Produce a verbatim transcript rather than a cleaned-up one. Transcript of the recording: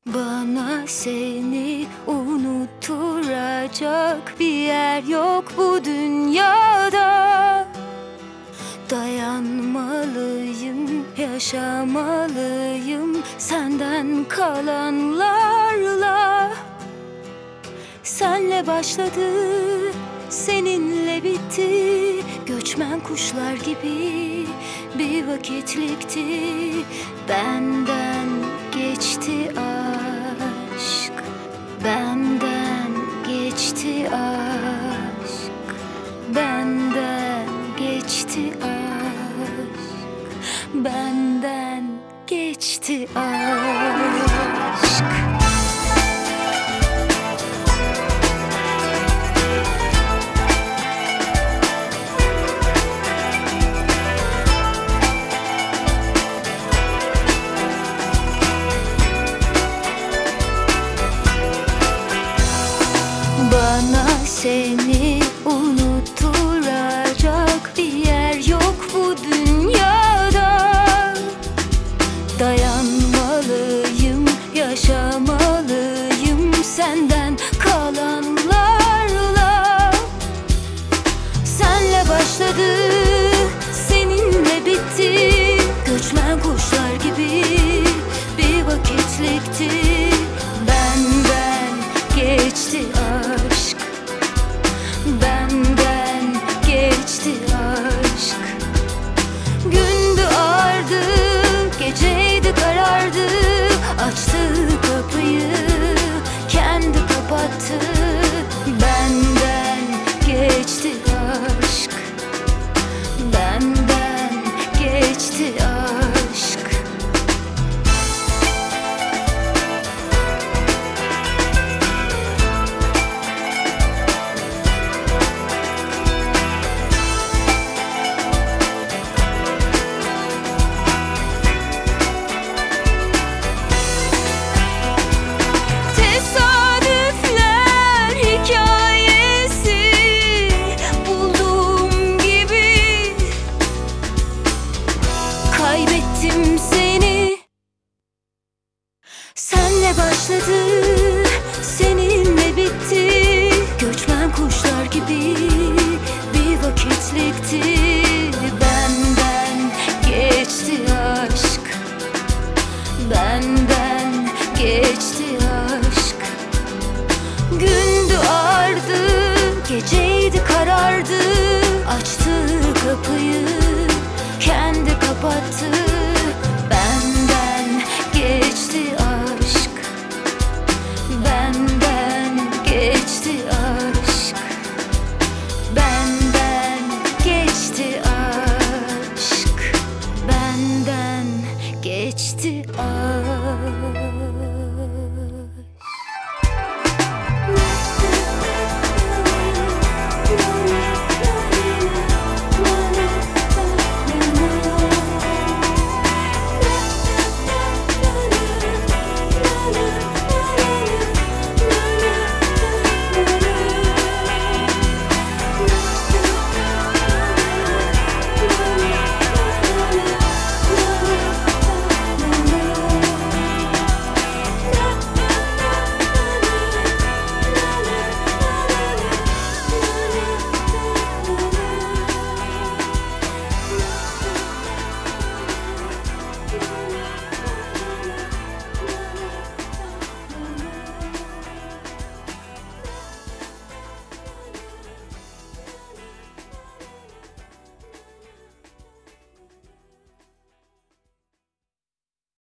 Bana seni unutturacak bir yer yok bu dünyada. Dayanmalıyım, yaşamalıyım senden kalanlarla. Senle başladı, seninle bitti. Göçmen kuşlar gibi bir vakitlikti. Benden geçti aşk, benden geçti aşk, benden geçti aşk, benden geçti aşk. Bana seni unutturacak bir yer yok bu dünyada. Dayanmalıyım, yaşamalıyım senden kalanlarla. Senle başladı, seninle bitti. Göçmen kuşlar gibi bir vakitlikti. Benden geçti aşk, benden geçti aşk. Gündü ağardı, geceydi karardı. Açtı kapıyı, kendi kapattı. Benden geçti aşk, benden geçti aşk. Kaybettim seni. Senle başladı, seninle bitti. Göçmen kuşlar gibi bir vakitlikti. Benden geçti aşk, benden geçti